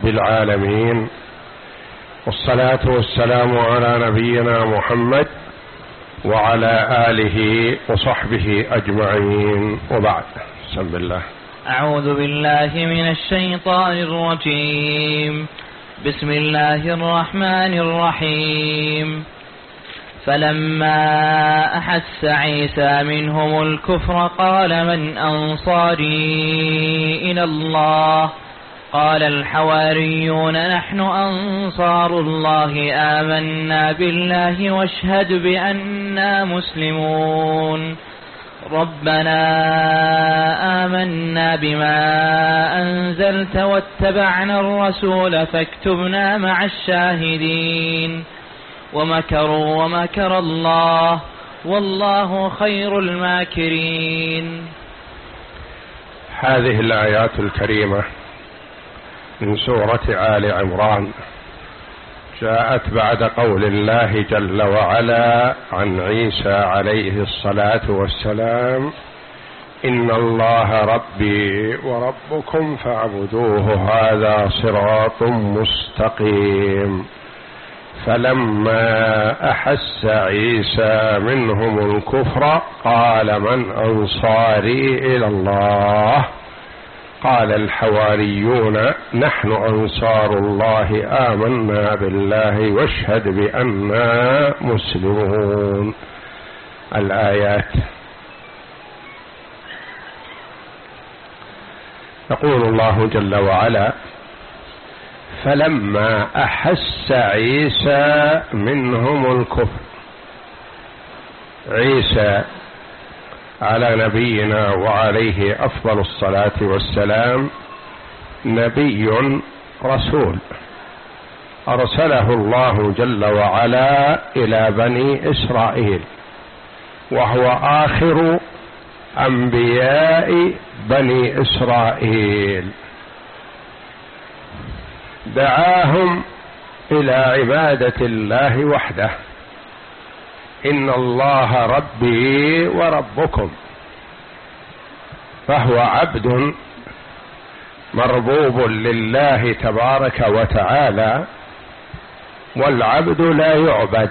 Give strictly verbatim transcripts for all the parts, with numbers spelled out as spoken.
بالعالمين، والصلاة والسلام على نبينا محمد وعلى آله وصحبه أجمعين، وبعد. بسم الله. أعوذ بالله من الشيطان الرجيم. بسم الله الرحمن الرحيم. فلما أحس عيسى منهم الكفر قال من أنصاري إلى الله؟ قال الحواريون نحن أنصار الله آمنا بالله واشهد بأننا مسلمون. ربنا آمنا بما أنزلت واتبعنا الرسول فاكتبنا مع الشاهدين. ومكروا ومكر الله والله خير الماكرين. هذه الآيات الكريمة من سورة آل عمران جاءت بعد قول الله جل وعلا عن عيسى عليه الصلاة والسلام: إن الله ربي وربكم فاعبدوه هذا صراط مستقيم. فلما أحس عيسى منهم الكفر قال من أنصاري إلى الله؟ قال الحواريون نحن أنصار الله آمنا بالله واشهد بأننا مسلمون. الآيات. يقول الله جل وعلا: فلما أحس عيسى منهم الكفر. عيسى على نبينا وعليه أفضل الصلاة والسلام نبي رسول أرسله الله جل وعلا إلى بني إسرائيل، وهو آخر أنبياء بني إسرائيل. دعاهم إلى عبادة الله وحده. إن الله ربي وربكم، فهو عبد مربوب لله تبارك وتعالى، والعبد لا يعبد،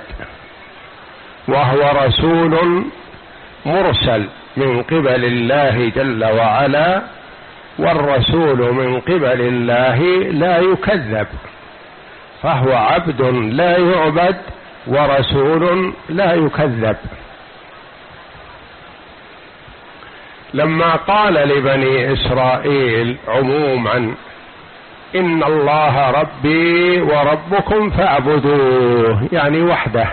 وهو رسول مرسل من قبل الله جل وعلا، والرسول من قبل الله لا يكذب، فهو عبد لا يعبد ورسول لا يكذب. لما قال لبني إسرائيل عموما: إن الله ربي وربكم فاعبدوه، يعني وحده،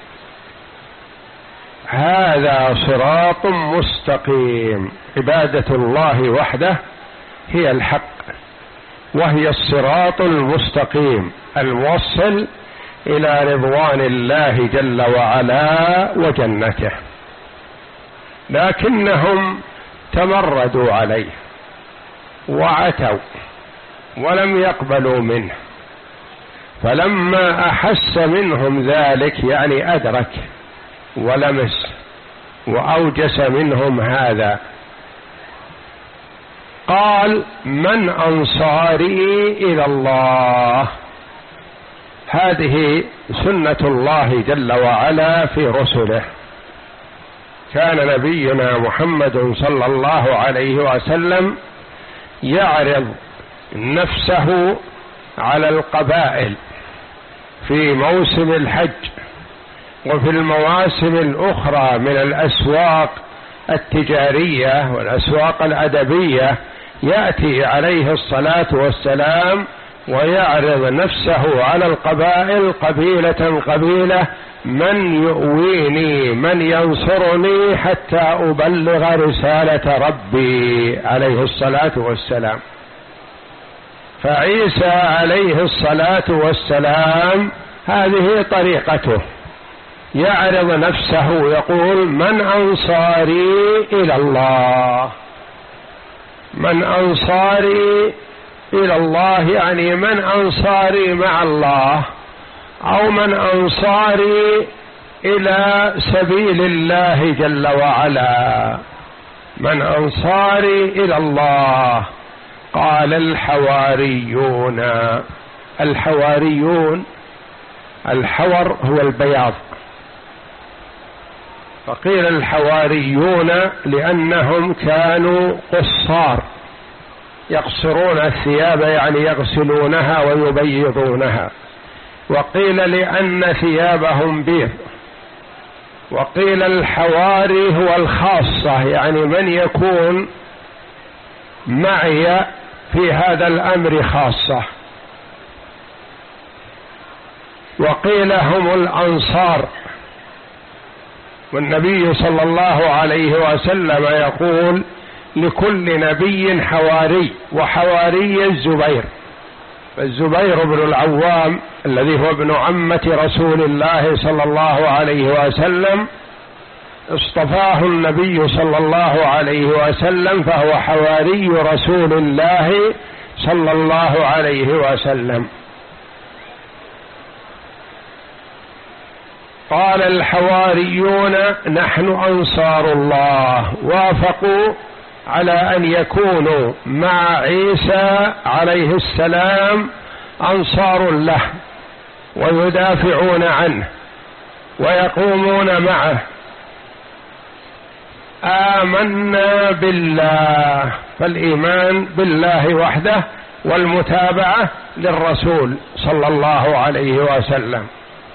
هذا صراط مستقيم. عبادة الله وحده هي الحق، وهي الصراط المستقيم الموصل إلى رضوان الله جل وعلا وجنته. لكنهم تمردوا عليه وعتوا ولم يقبلوا منه. فلما أحس منهم ذلك، يعني أدرك ولمس وأوجس منهم هذا، قال: من أنصاري إلى الله؟ هذه سنة الله جل وعلا في رسله. كان نبينا محمد صلى الله عليه وسلم يعرض نفسه على القبائل في موسم الحج وفي المواسم الأخرى من الأسواق التجارية والأسواق الأدبية. يأتي عليه الصلاة والسلام ويعرض نفسه على القبائل قبيلة قبيلة: من يؤويني، من ينصرني حتى أبلغ رسالة ربي، عليه الصلاة والسلام. فعيسى عليه الصلاة والسلام هذه طريقته، يعرض نفسه يقول: من أنصاري إلى الله؟ من أنصاري إلى الله يعني من أنصاري مع الله، أو من أنصاري إلى سبيل الله جل وعلا. من أنصاري إلى الله؟ قال الحواريون. الحواريون، الحور هو البياض، فقيل الحواريون لأنهم كانوا قصار يقصرون الثياب، يعني يغسلونها ويبيضونها، وقيل لأن ثيابهم بيض، وقيل الحواري هو الخاصة، يعني من يكون معي في هذا الأمر خاصة، وقيل هم الأنصار. والنبي صلى الله عليه وسلم يقول لكل نبي حواري، وحواري الزبير، الزبير بن العوام الذي هو ابن عمة رسول الله صلى الله عليه وسلم اصطفاه النبي صلى الله عليه وسلم، فهو حواري رسول الله صلى الله عليه وسلم. قال الحواريون نحن أنصار الله، وافقوا على أن يكونوا مع عيسى عليه السلام أنصار له، ويدافعون عنه ويقومون معه. آمنا بالله، فالإيمان بالله وحده والمتابعة للرسول صلى الله عليه وسلم.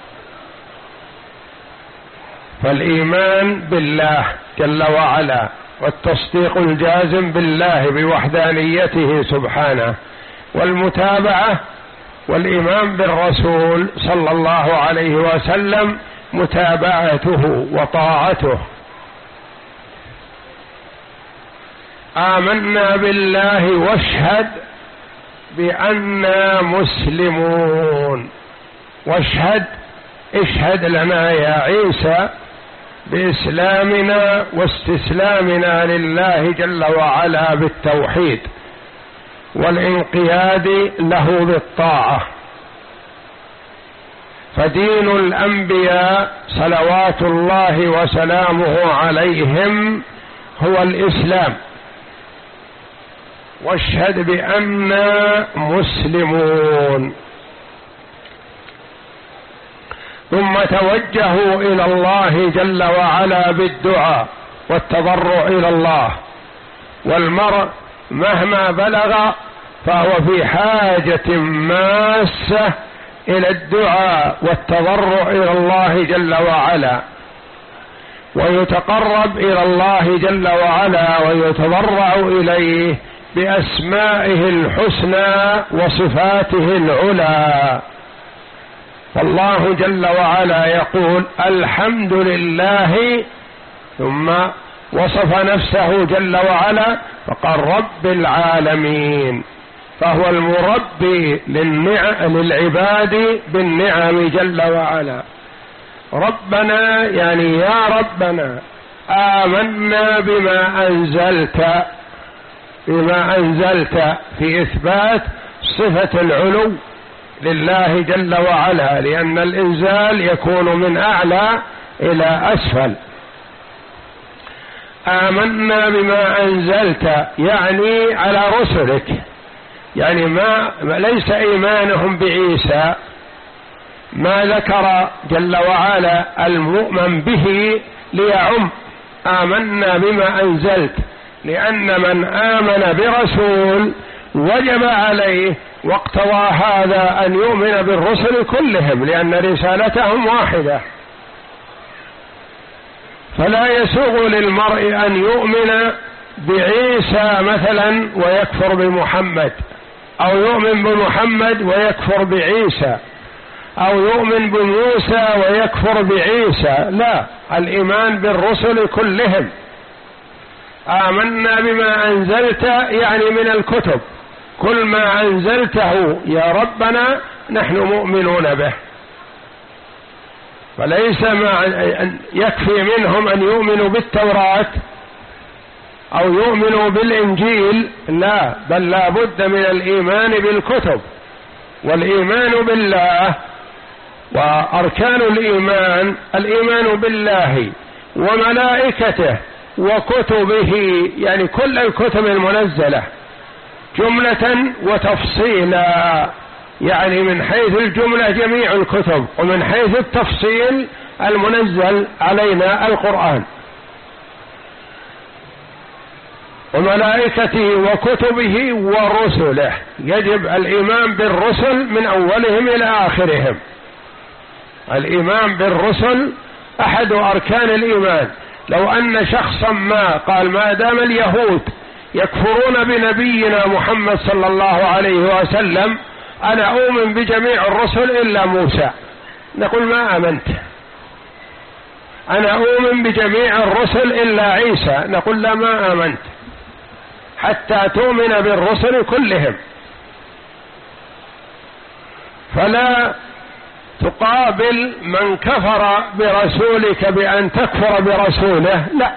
فالإيمان بالله جل وعلا والتصديق الجازم بالله بوحدانيته سبحانه، والمتابعة والإيمان بالرسول صلى الله عليه وسلم متابعته وطاعته. آمنا بالله واشهد بأننا مسلمون. واشهد، اشهد لنا يا عيسى بإسلامنا واستسلامنا لله جل وعلا بالتوحيد والانقياد له بالطاعة. فدين الأنبياء صلوات الله وسلامه عليهم هو الإسلام. واشهد بأننا مسلمون. ثم توجهوا إلى الله جل وعلا بالدعاء والتضرع إلى الله، والمرء مهما بلغ فهو في حاجة ماسة إلى الدعاء والتضرع إلى الله جل وعلا، ويتقرب إلى الله جل وعلا ويتضرع إليه بأسمائه الحسنى وصفاته العلى. فالله جل وعلا يقول الحمد لله، ثم وصف نفسه جل وعلا فقال رب العالمين، فهو المربي للنعم للعباد بالنعم جل وعلا. ربنا يعني يا ربنا آمنا بما أنزلت، بما أنزلت في إثبات صفة العلو لله جل وعلا، لأن الإنزال يكون من أعلى إلى أسفل. آمنا بما أنزلت يعني على رسلك، يعني ما ليس إيمانهم بعيسى، ما ذكر جل وعلا المؤمن به ليعم. آمنا بما أنزلت، لأن من آمن برسول وجب عليه واقتضى هذا أن يؤمن بالرسل كلهم، لأن رسالتهم واحدة. فلا يسوغ للمرء أن يؤمن بعيسى مثلا ويكفر بمحمد، أو يؤمن بمحمد ويكفر بعيسى، أو يؤمن بموسى ويكفر بعيسى. لا، الإيمان بالرسل كلهم. آمنا بما أنزلت يعني من الكتب، كل ما أنزلته يا ربنا نحن مؤمنون به. فليس ما يكفي منهم أن يؤمنوا بالتوراة أو يؤمنوا بالإنجيل، لا، بل لا بد من الإيمان بالكتب والإيمان بالله. وأركان الإيمان الإيمان بالله وملائكته وكتبه، يعني كل الكتب المنزلة جملة وتفصيلا، يعني من حيث الجملة جميع الكتب، ومن حيث التفصيل المنزل علينا القرآن وملائكته وكتبه ورسله. يجب الإيمان بالرسل من أولهم إلى آخرهم. الإيمان بالرسل أحد أركان الإيمان. لو أن شخصا ما قال ما دام اليهود يكفرون بنبينا محمد صلى الله عليه وسلم أنا أؤمن بجميع الرسل إلا موسى، نقول ما آمنت. أنا أؤمن بجميع الرسل إلا عيسى، نقول لا ما آمنت، حتى تؤمن بالرسل كلهم. فلا تقابل من كفر برسولك بأن تكفر برسوله، لا،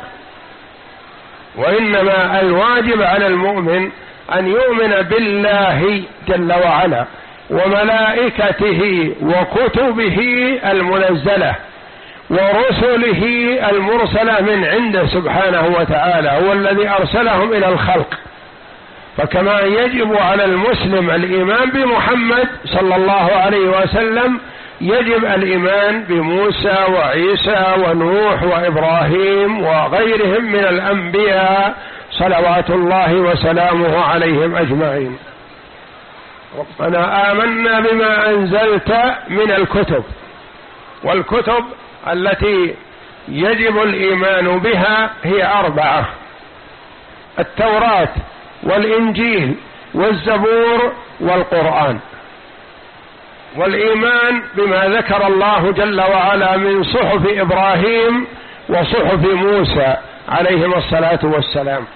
وإنما الواجب على المؤمن أن يؤمن بالله جل وعلا وملائكته وكتبه المنزلة ورسله المرسلة من عنده سبحانه وتعالى، هو الذي أرسلهم إلى الخلق. فكما يجب على المسلم الإيمان بمحمد صلى الله عليه وسلم يجب الإيمان بموسى وعيسى ونوح وإبراهيم وغيرهم من الأنبياء صلوات الله وسلامه عليهم أجمعين. ربنا آمنا بما أنزلت من الكتب، والكتب التي يجب الإيمان بها هي أربعة: التوراة والإنجيل والزبور والقرآن. والإيمان بما ذكر الله جل وعلا من صحف إبراهيم وصحف موسى عليهما الصلاة والسلام.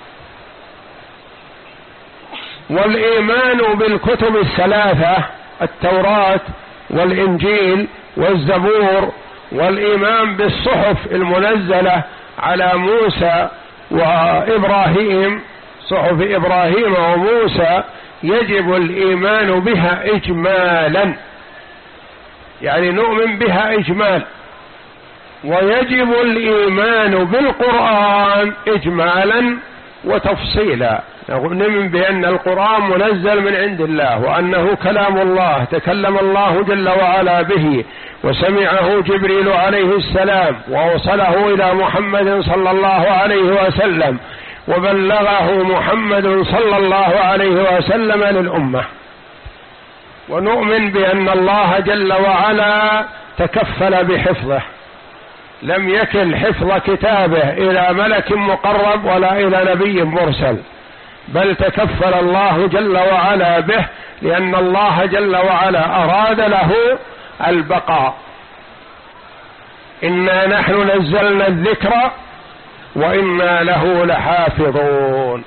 والإيمان بالكتب الثلاثة: التوراة والإنجيل والزبور، والإيمان بالصحف المنزلة على موسى وإبراهيم، صحف إبراهيم وموسى، يجب الإيمان بها إجمالا، يعني نؤمن بها إجمال. ويجب الإيمان بالقرآن إجمالا وتفصيلا، نؤمن بأن القرآن منزل من عند الله، وأنه كلام الله تكلم الله جل وعلا به، وسمعه جبريل عليه السلام ووصله إلى محمد صلى الله عليه وسلم، وبلغه محمد صلى الله عليه وسلم للأمة. ونؤمن بأن الله جل وعلا تكفل بحفظه، لم يكل حفظ كتابه إلى ملك مقرب ولا إلى نبي مرسل، بل تكفل الله جل وعلا به، لأن الله جل وعلا أراد له البقاء. إنا نحن نزلنا الذكر وإنا له لحافظون.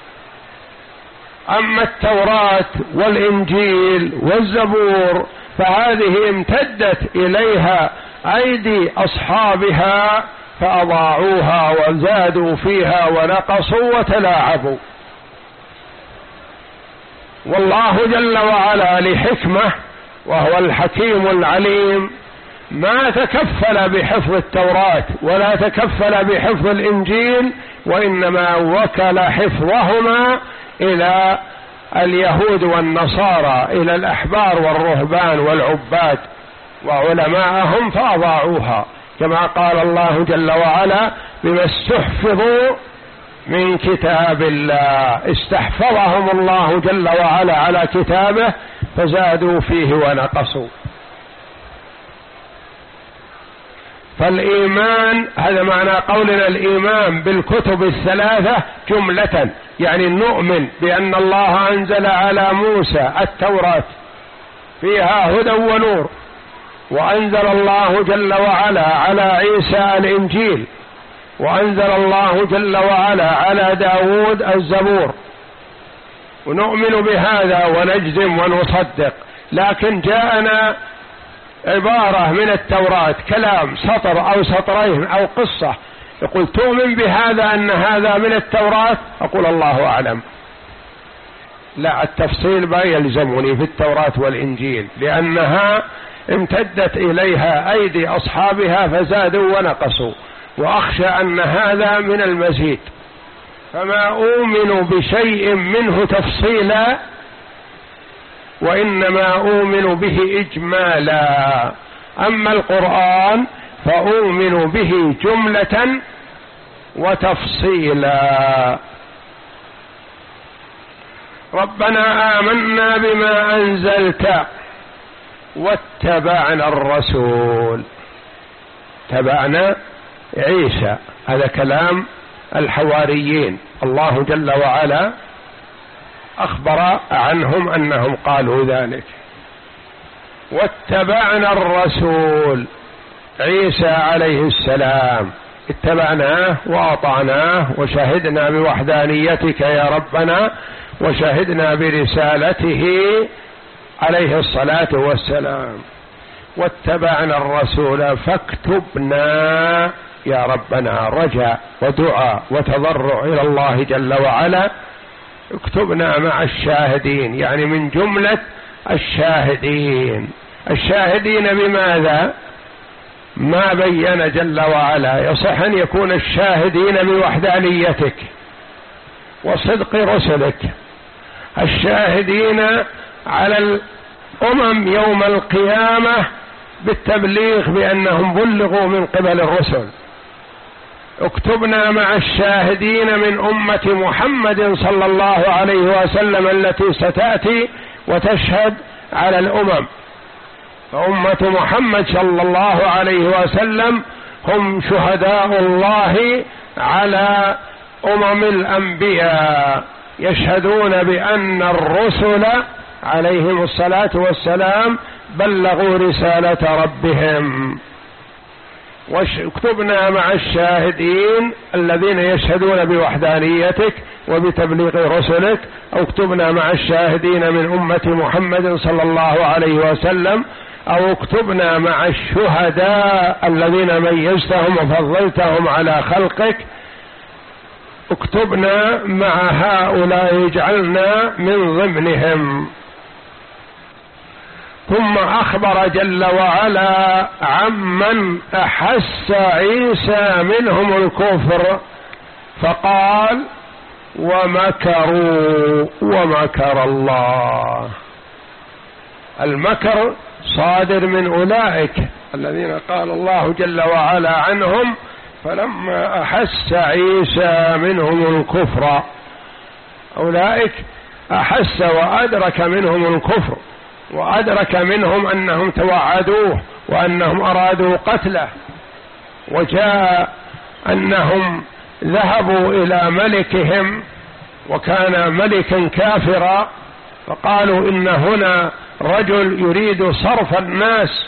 أما التوراة والإنجيل والزبور فهذه امتدت إليها أيدي أصحابها فأضاعوها وزادوا فيها ونقصوا وتلاعبوا. والله جل وعلا لحكمة وهو الحكيم العليم ما تكفل بحفظ التوراة ولا تكفل بحفظ الإنجيل، وإنما وكل حفظهما إلى اليهود والنصارى، إلى الأحبار والرهبان والعباد وعلماءهم فأضاعوها، كما قال الله جل وعلا: بما استحفظوا من كتاب الله، استحفظهم الله جل وعلا على كتابه فزادوا فيه ونقصوا. فالإيمان، هذا معنى قولنا الإيمان بالكتب الثلاثة جملة، يعني نؤمن بأن الله أنزل على موسى التوراة فيها هدى ونور، وأنزل الله جل وعلا على عيسى الإنجيل، وأنزل الله جل وعلا على داود الزبور، ونؤمن بهذا ونجزم ونصدق. لكن جاءنا عبارة من التوراة، كلام سطر أو سطرين أو قصة، يقول تؤمن بهذا أن هذا من التوراة؟ أقول الله أعلم، لا، التفصيل ما يلزمني في التوراة والإنجيل، لأنها امتدت إليها أيدي أصحابها فزادوا ونقصوا، وأخشى أن هذا من المزيد، فما أؤمن بشيء منه تفصيلا وإنما أؤمن به إجمالا، أما القرآن فأؤمن به جملة وتفصيلا. ربنا آمنا بما أنزلت واتبعنا الرسول. تبعنا عيسى، هذا كلام الحواريين، الله جل وعلا أخبر عنهم أنهم قالوا ذلك. واتبعنا الرسول عيسى عليه السلام، اتبعناه وأطعناه وشهدنا بوحدانيتك يا ربنا وشهدنا برسالته عليه الصلاة والسلام. واتبعنا الرسول فاكتبنا يا ربنا، رجاء ودعاء وتضرع إلى الله جل وعلا، اكتبنا مع الشاهدين، يعني من جملة الشاهدين. الشاهدين بماذا؟ ما بين جل وعلا. يصح أن يكون الشاهدين بوحدانيتك وصدق رسلك، الشاهدين على الأمم يوم القيامة بالتبليغ بأنهم بلغوا من قبل الرسل. اكتبنا مع الشاهدين من أمة محمد صلى الله عليه وسلم التي ستأتي وتشهد على الأمم. فأمة محمد صلى الله عليه وسلم هم شهداء الله على أمم الأنبياء، يشهدون بأن الرسل عليهم الصلاة والسلام بلغوا رسالة ربهم. واكتبنا مع الشاهدين الذين يشهدون بوحدانيتك وبتبليغ رسلك، أو اكتبنا مع الشاهدين من أمة محمد صلى الله عليه وسلم، أو اكتبنا مع الشهداء الذين ميزتهم وفضلتهم على خلقك، اكتبنا مع هؤلاء اجعلنا من ضمنهم. ثم أخبر جل وعلا عمن أحس عيسى منهم الكفر فقال ومكروا ومكر الله. المكر صادر من أولئك الذين قال الله جل وعلا عنهم فلما أحس عيسى منهم الكفر، أولئك أحس وأدرك منهم الكفر، وأدرك منهم أنهم توعدوه وأنهم أرادوا قتله، وجاء أنهم ذهبوا إلى ملكهم وكان ملكا كافرا، فقالوا إن هنا رجل يريد صرف الناس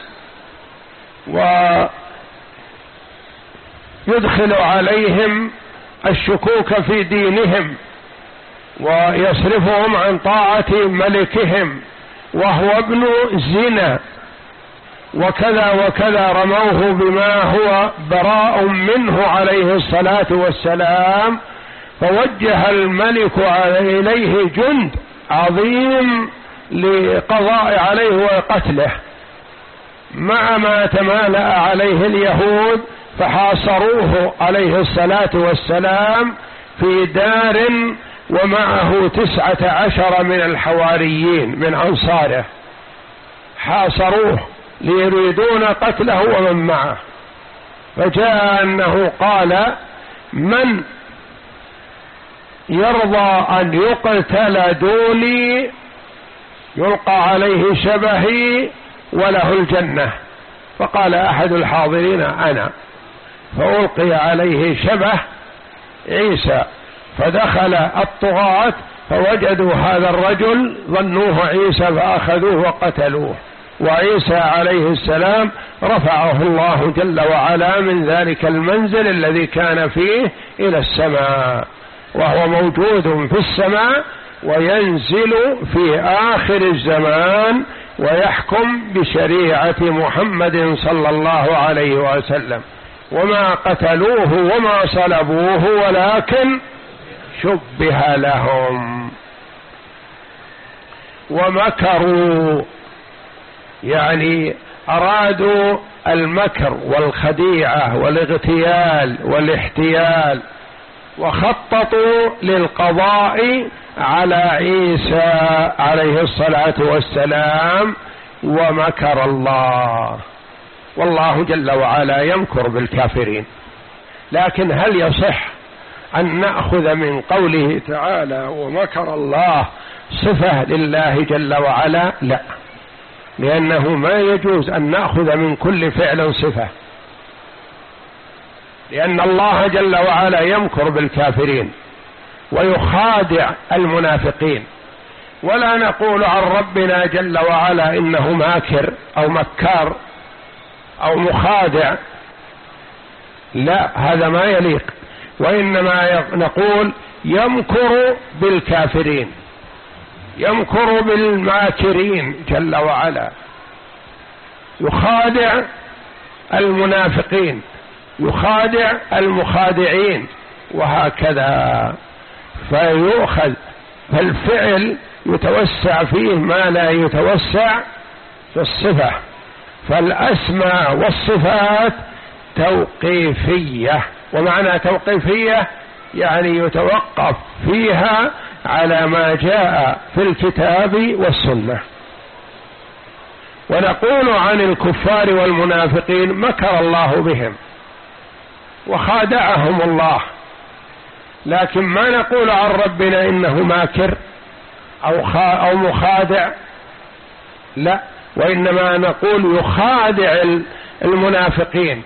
ويدخل عليهم الشكوك في دينهم ويصرفهم عن طاعة ملكهم، وهو ابن زنا وكذا وكذا، رموه بما هو براء منه عليه الصلاة والسلام. فوجه الملك إليه جند عظيم لقضاء عليه وقتله، مع ما تمالأ عليه اليهود، فحاصروه عليه الصلاة والسلام في دار ومعه تسعة عشر من الحواريين من أنصاره، حاصروه ليريدون قتله ومن معه. فجاء أنه قال من يرضى أن يقتل دوني يلقى عليه شبهي وله الجنة. فقال أحد الحاضرين أنا، فألقي عليه شبه عيسى، فدخل الطغاة فوجدوا هذا الرجل ظنوه عيسى فأخذوه وقتلوه، وعيسى عليه السلام رفعه الله جل وعلا من ذلك المنزل الذي كان فيه إلى السماء، وهو موجود في السماء وينزل في آخر الزمان ويحكم بشريعة محمد صلى الله عليه وسلم. وما قتلوه وما صلبوه ولكن شبه لهم. ومكروا يعني أرادوا المكر والخديعة والاغتيال والاحتيال وخططوا للقضاء على عيسى عليه الصلاة والسلام، ومكر الله. والله جل وعلا يمكر بالكافرين. لكن هل يصح أن نأخذ من قوله تعالى ومكر الله صفة لله جل وعلا؟ لا، لأنه ما يجوز أن نأخذ من كل فعل صفة، لأن الله جل وعلا يمكر بالكافرين ويخادع المنافقين، ولا نقول عن ربنا جل وعلا إنه ماكر أو مكار أو مخادع، لا، هذا ما يليق. وإنما نقول يمكر بالكافرين، يمكر بالماكرين جل وعلا، يخادع المنافقين، يخادع المخادعين، وهكذا. فيؤخذ، فالفعل يتوسع فيه ما لا يتوسع في الصفة، فالأسماء والصفات توقيفية. ومعنى توقيفية يعني يتوقف فيها على ما جاء في الكتاب والسنة. ونقول عن الكفار والمنافقين مكر الله بهم وخادعهم الله، لكن ما نقول عن ربنا إنه ماكر أو أو مخادع، لا، وإنما نقول يخادع المنافقين،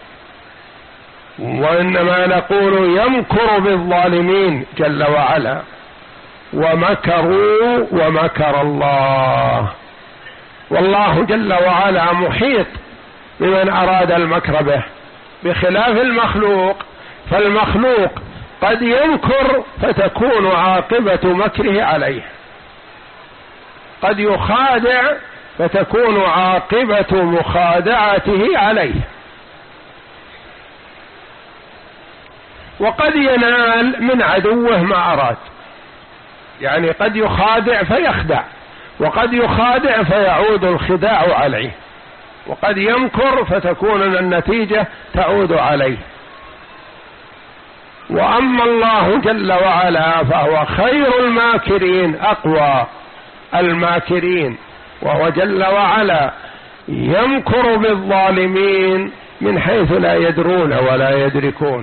وإنما نقول يمكر بالظالمين جل وعلا. ومكروا ومكر الله، والله جل وعلا محيط بمن أراد المكر به، بخلاف المخلوق. فالمخلوق قد يمكر فتكون عاقبة مكره عليه، قد يخادع فتكون عاقبة مخادعته عليه، وقد ينال من عدوه ما أراد، يعني قد يخادع فيخدع، وقد يخادع فيعود الخداع عليه، وقد يمكر فتكون النتيجة تعود عليه. وأما الله جل وعلا فهو خير الماكرين، أقوى الماكرين، وهو جل وعلا يمكر بالظالمين من حيث لا يدرون ولا يدركون،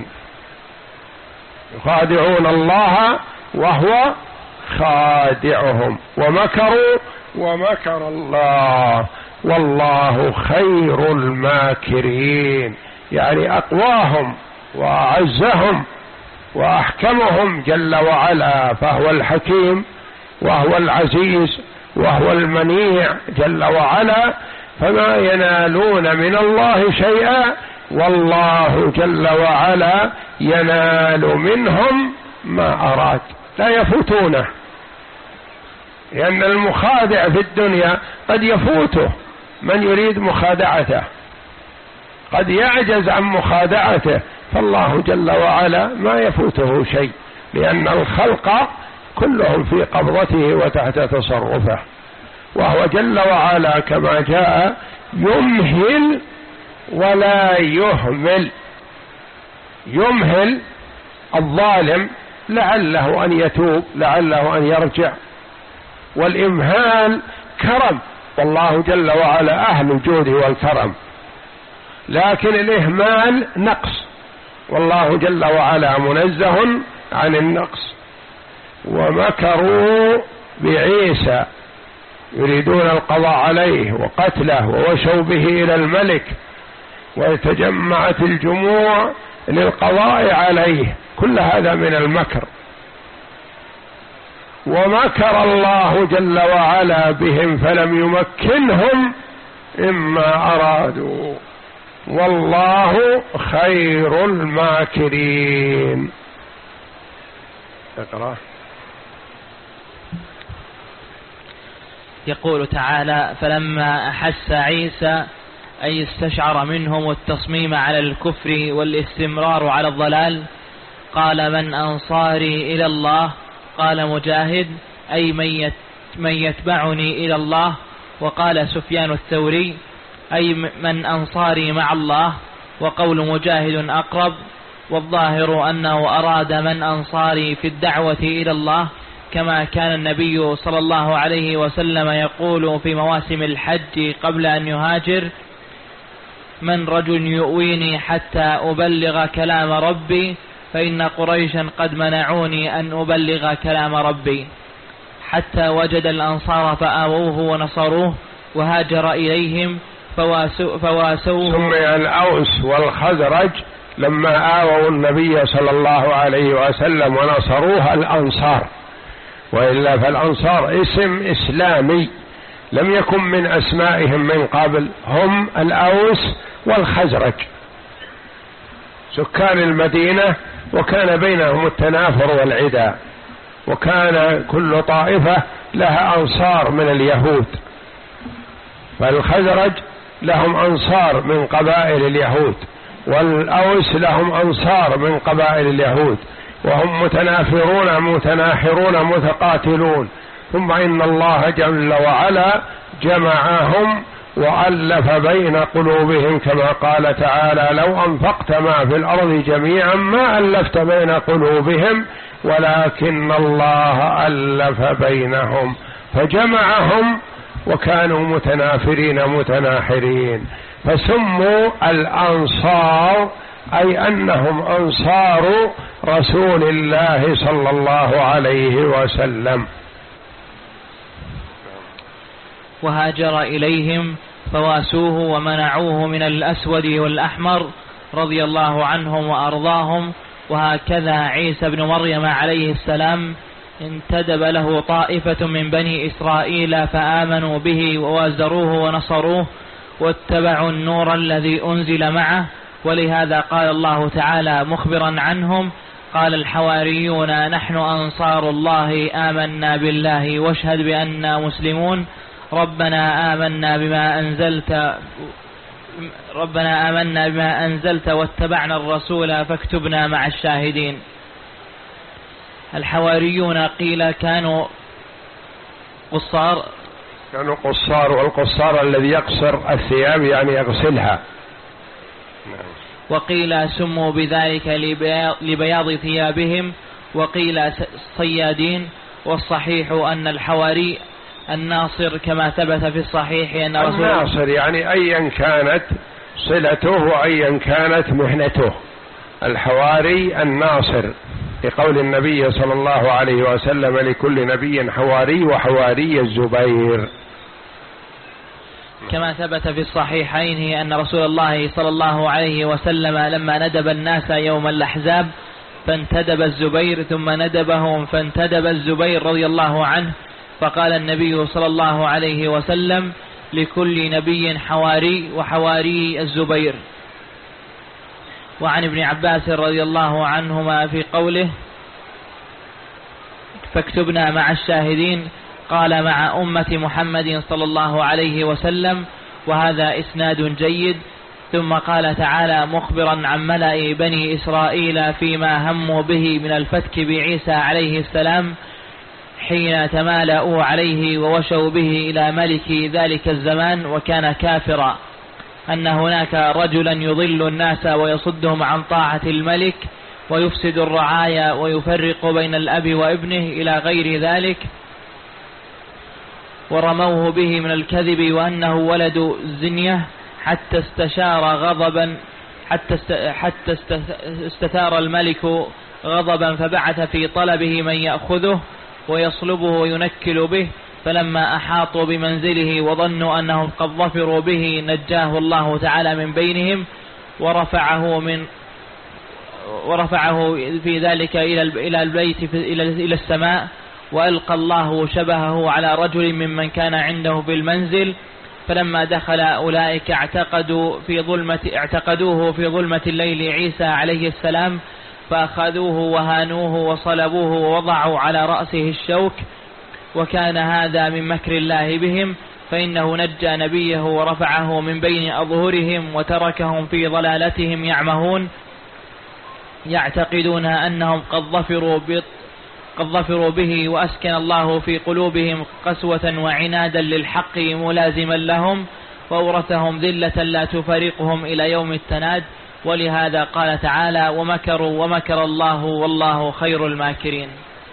يخادعون الله وهو خادعهم. ومكروا ومكر الله والله خير الماكرين، يعني أقواهم وأعزهم وأحكمهم جل وعلا، فهو الحكيم وهو العزيز وهو المنيع جل وعلا، فما ينالون من الله شيئا، والله جل وعلا ينال منهم ما أراد، لا يفوتونه. لأن المخادع في الدنيا قد يفوته من يريد مخادعته، قد يعجز عن مخادعته، فالله جل وعلا ما يفوته شيء، لأن الخلق كلهم في قبضته وتحت تصرفه. وهو جل وعلا كما جاء يمهل ولا يهمل، يمهل الظالم لعله أن يتوب، لعله أن يرجع، والإمهال كرم، والله جل وعلا أهل الجود والكرم، لكن الإهمال نقص، والله جل وعلا منزه عن النقص. ومكروا بعيسى يريدون القضاء عليه وقتله، ووشوا به إلى الملك، وتجمعت الجموع للقضاء عليه، كل هذا من المكر. ومكر الله جل وعلا بهم فلم يمكنهم مما أرادوا، والله خير الماكرين. اقرأ. يقول تعالى: فلما أحس عيسى أي استشعر منهم التصميم على الكفر والاستمرار على الضلال قال: من أنصاري إلى الله؟ قال مجاهد: أي من يتبعني إلى الله. وقال سفيان الثوري: أي من أنصاري مع الله. وقول مجاهد أقرب: والظاهر أنه أراد من أنصاري في الدعوة إلى الله، كما كان النبي صلى الله عليه وسلم يقول في مواسم الحج قبل أن يهاجر: من رجل يؤويني حتى أبلغ كلام ربي، فإن قريشا قد منعوني أن أبلغ كلام ربي، حتى وجد الأنصار فآووه ونصروه وهاجر إليهم فواسوه. سمي الأوس والخزرج لما آووا النبي صلى الله عليه وسلم ونصروه الأنصار، وإلا فالأنصار اسم إسلامي لم يكن من أسمائهم من قبل، هم الأوس والخزرج سكان المدينة، وكان بينهم التنافر والعداء، وكان كل طائفة لها أنصار من اليهود، فالخزرج لهم أنصار من قبائل اليهود، والأوس لهم أنصار من قبائل اليهود، وهم متنافرون متناحرون متقاتلون. ثم إن الله جل وعلا جمعهم وألف بين قلوبهم، كما قال تعالى: لو أنفقت ما في الأرض جميعا ما ألفت بين قلوبهم ولكن الله ألف بينهم، فجمعهم وكانوا متنافرين متناحرين، فسموا الأنصار، أي أنهم أنصار رسول الله صلى الله عليه وسلم. وهاجر إليهم فواسوه ومنعوه من الأسود والأحمر رضي الله عنهم وأرضاهم. وهكذا عيسى بن مريم عليه السلام انتدب له طائفة من بني إسرائيل فآمنوا به ووازروه ونصروه واتبعوا النور الذي أنزل معه. ولهذا قال الله تعالى مخبرا عنهم: قال الحواريون نحن أنصار الله آمنا بالله واشهد بأننا مسلمون، ربنا آمنا بما أنزلت ربنا آمنا بما أنزلت واتبعنا الرسول فاكتبنا مع الشاهدين. الحواريون قيل كانوا قصار كانوا قصار والقصار الذي يقصر الثياب يعني يغسلها. وقيل سموا بذلك لبياض ثيابهم، وقيل صيادين. والصحيح أن الحواري الناصر، كما ثبت في الصحيح أن رسول الناصر يعني أيا كانت صلته وأيا كانت مهنته، الحواري الناصر، لقول النبي صلى الله عليه وسلم: لكل نبي حواري وحواري الزبير. كما ثبت في الصحيحين أن رسول الله صلى الله عليه وسلم لما ندب الناس يوم الأحزاب فانتدب الزبير، ثم ندبهم فانتدب الزبير رضي الله عنه، فقال النبي صلى الله عليه وسلم: لكل نبي حواري وحواري الزبير. وعن ابن عباس رضي الله عنهما في قوله: فاكتبنا مع الشاهدين، قال: مع أمة محمد صلى الله عليه وسلم. وهذا إسناد جيد. ثم قال تعالى مخبرا عن ملأ بني إسرائيل فيما هموا به من الفتك بعيسى عليه السلام حين تمالأوا عليه ووشوا به إلى ملك ذلك الزمان وكان كافرا، أن هناك رجلا يضل الناس ويصدهم عن طاعة الملك ويفسد الرعايا ويفرق بين الأب وابنه إلى غير ذلك، ورموه به من الكذب وأنه ولد زنية، حتى استشار غضبا حتى حتى استثار الملك غضبا فبعث في طلبه من يأخذه ويصلبه وينكل به، فلما أحاطوا بمنزله وظنوا أنهم قد ظفروا به نجاه الله تعالى من بينهم ورفعه من ورفعه في ذلك إلى إلى البيت إلى إلى السماء، وألقى الله شبهه على رجل ممن كان عنده في المنزل. فلما دخل أولئك اعتقدوا في ظلمة اعتقدوه في ظلمة الليل عيسى عليه السلام، فأخذوه وهانوه وصلبوه ووضعوا على رأسه الشوك، وكان هذا من مكر الله بهم، فإنه نجى نبيه ورفعه من بين أظهرهم وتركهم في ضلالتهم يعمهون يعتقدون أنهم قد ظفروا قد ظفروا به، وأسكن الله في قلوبهم قسوة وعنادا للحق ملازما لهم، وأورثهم ذلة لا تفارقهم إلى يوم التناد. ولهذا قال تعالى ومكروا ومكر الله والله خير الماكرين.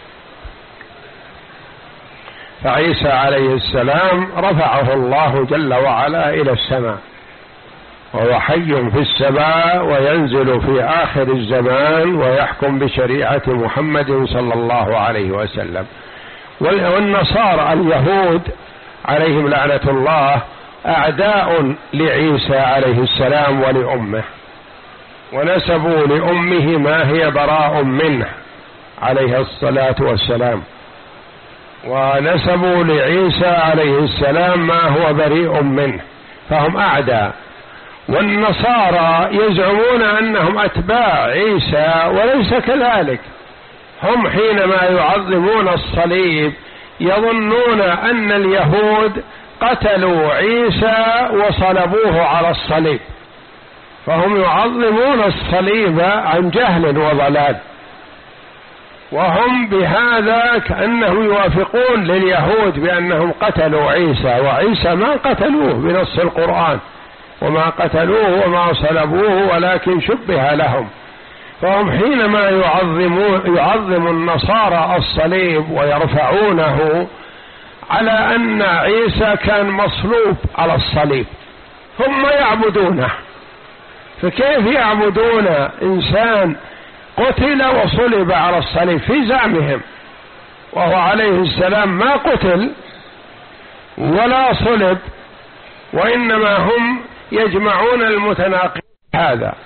فعيسى عليه السلام رفعه الله جل وعلا إلى السماء، وهو حي في السماء وينزل في آخر الزمان ويحكم بشريعة محمد صلى الله عليه وسلم. والنصارى اليهود عليهم لعنة الله أعداء لعيسى عليه السلام ولأمه، ونسبوا لأمه ما هي براء منه عليه الصلاة والسلام، ونسبوا لعيسى عليه السلام ما هو بريء منه، فهم أعداء. والنصارى يزعمون أنهم أتباع عيسى وليس كذلك، هم حينما يعظمون الصليب يظنون أن اليهود قتلوا عيسى وصلبوه على الصليب، فهم يعظمون الصليب عن جهل وضلال، وهم بهذا كأنهم يوافقون لليهود بأنهم قتلوا عيسى، وعيسى ما قتلوه بنص القرآن، وما قتلوه وما صلبوه ولكن شبه لهم. فهم حينما يعظمون يعظم النصارى الصليب ويرفعونه على أن عيسى كان مصلوب على الصليب ثم يعبدونه، فكيف يعبدون إنسان قتل وصلب على الصليب في زعمهم، وهو عليه السلام ما قتل ولا صلب، وإنما هم يجمعون المتناقض هذا.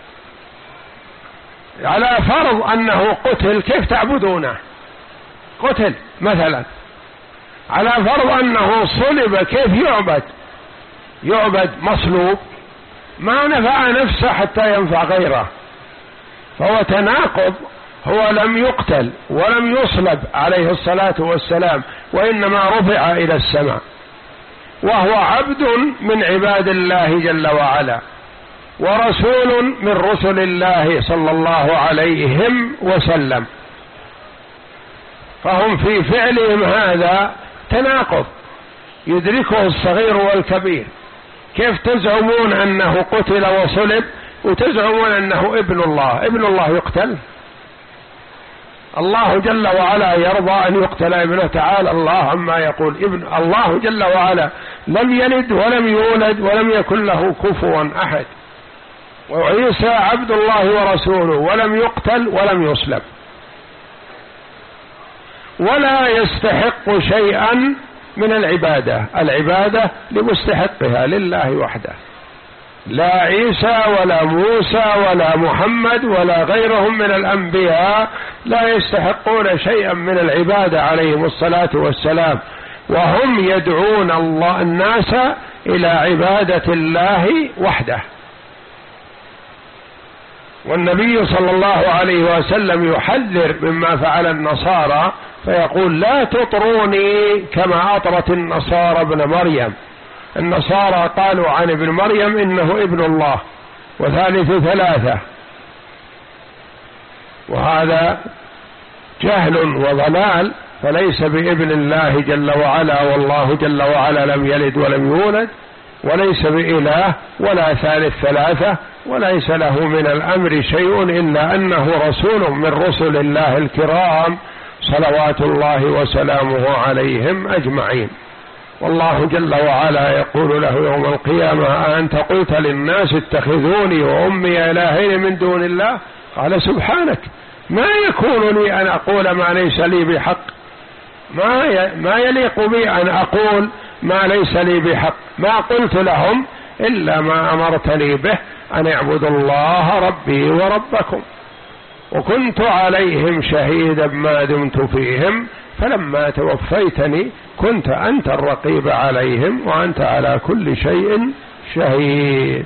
على فرض أنه قتل كيف تعبدونه؟ قتل مثلا. على فرض أنه صلب كيف يعبد؟ يعبد مصلوب، ما نفع نفسه حتى ينفع غيره، فهو تناقض. هو لم يقتل ولم يصلب عليه الصلاة والسلام، وإنما رفع إلى السماء، وهو عبد من عباد الله جل وعلا، ورسول من رسل الله صلى الله عليهم وسلم. فهم في فعلهم هذا تناقض يدركه الصغير والكبير. كيف تزعمون أنه قتل وصلب وتزعمون أنه ابن الله؟ ابن الله يقتل؟ الله جل وعلا يرضى أن يقتل ابنه؟ تعالى الله عما يقول. ابن الله جل وعلا لم يلد ولم يولد ولم يكن له كفوا أحد، وعيسى عبد الله ورسوله ولم يقتل ولم يصلب، ولا يستحق شيئا من العبادة. العبادة لمستحقها لله وحده، لا عيسى ولا موسى ولا محمد ولا غيرهم من الأنبياء لا يستحقون شيئا من العبادة عليهم الصلاة والسلام، وهم يدعون الله الناس إلى عبادة الله وحده. والنبي صلى الله عليه وسلم يحذر مما فعل النصارى فيقول لا تطروني كما أطرت النصارى ابن مريم. النصارى قالوا عن ابن مريم إنه ابن الله وثالث ثلاثة، وهذا جهل وضلال، فليس بابن الله جل وعلا، والله جل وعلا لم يلد ولم يولد، وليس بإله ولا ثالث ثلاثة، وليس له من الأمر شيء إلا أنه رسول من رسل الله الكرام صلوات الله وسلامه عليهم أجمعين. والله جل وعلا يقول له يوم القيامة أنت قلت للناس اتخذوني وأمي إلهين من دون الله؟ قال سبحانك ما يكون لي أن أقول ما ليس لي بحق، ما ما يليق بي أن أقول ما ليس لي بحق، ما قلت لهم إلا ما أمرتني به أن اعبدوا الله ربي وربكم، وكنت عليهم شهيدا ما دمت فيهم، فلما توفيتني كنت أنت الرقيب عليهم وأنت على كل شيء شهيد.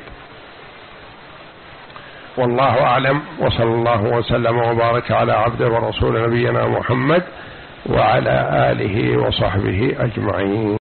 والله أعلم، وصلى الله وسلم وبارك على عبده ورسول نبينا محمد وعلى آله وصحبه أجمعين.